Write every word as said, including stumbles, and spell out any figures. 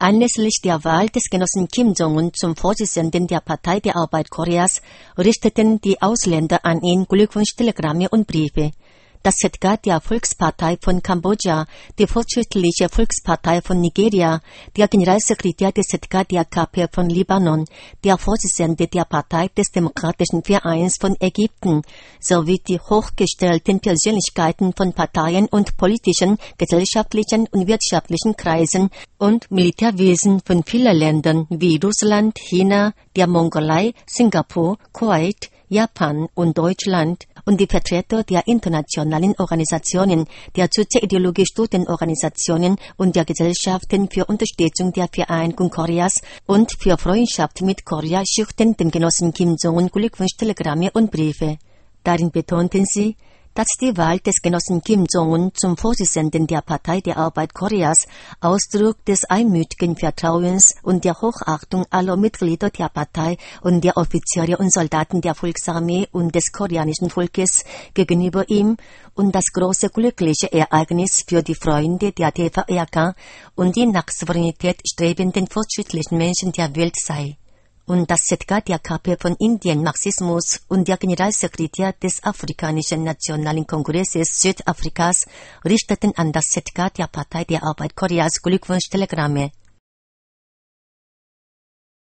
Anlässlich der Wahl des Genossen Kim Jong-un zum Vorsitzenden der Partei der Arbeit Koreas richteten die Ausländer an ihn Glückwunschtelegramme und Briefe. Das Z K der Volkspartei von Kambodscha, die Fortschrittliche Volkspartei von Nigeria, der Generalsekretär des Z K der K P von Libanon, der Vorsitzende der Partei des Demokratischen Vereins von Ägypten sowie die hochgestellten Persönlichkeiten von Parteien und politischen, gesellschaftlichen und wirtschaftlichen Kreisen und Militärwesen von vielen Ländern wie Russland, China, der Mongolei, Singapur, Kuwait, Japan und Deutschland und die Vertreter der internationalen Organisationen, der Soziologie-Studienorganisationen und der Gesellschaften für Unterstützung der Vereinigung Koreas und für Freundschaft mit Korea schickten dem Genossen Kim Jong-un Glückwunschtelegramme und Briefe. Darin betonten sie, dass die Wahl des Genossen Kim Jong-un zum Vorsitzenden der Partei der Arbeit Koreas Ausdruck des einmütigen Vertrauens und der Hochachtung aller Mitglieder der Partei und der Offiziere und Soldaten der Volksarmee und des koreanischen Volkes gegenüber ihm und das große glückliche Ereignis für die Freunde der D V R K und die nach Souveränität strebenden fortschrittlichen Menschen der Welt sei. Und das Z K der K P von Indien Marxismus und der Generalsekretär des Afrikanischen Nationalen Kongresses Südafrikas richteten an das Z K der Partei der Arbeit Koreas Glückwunschtelegramme.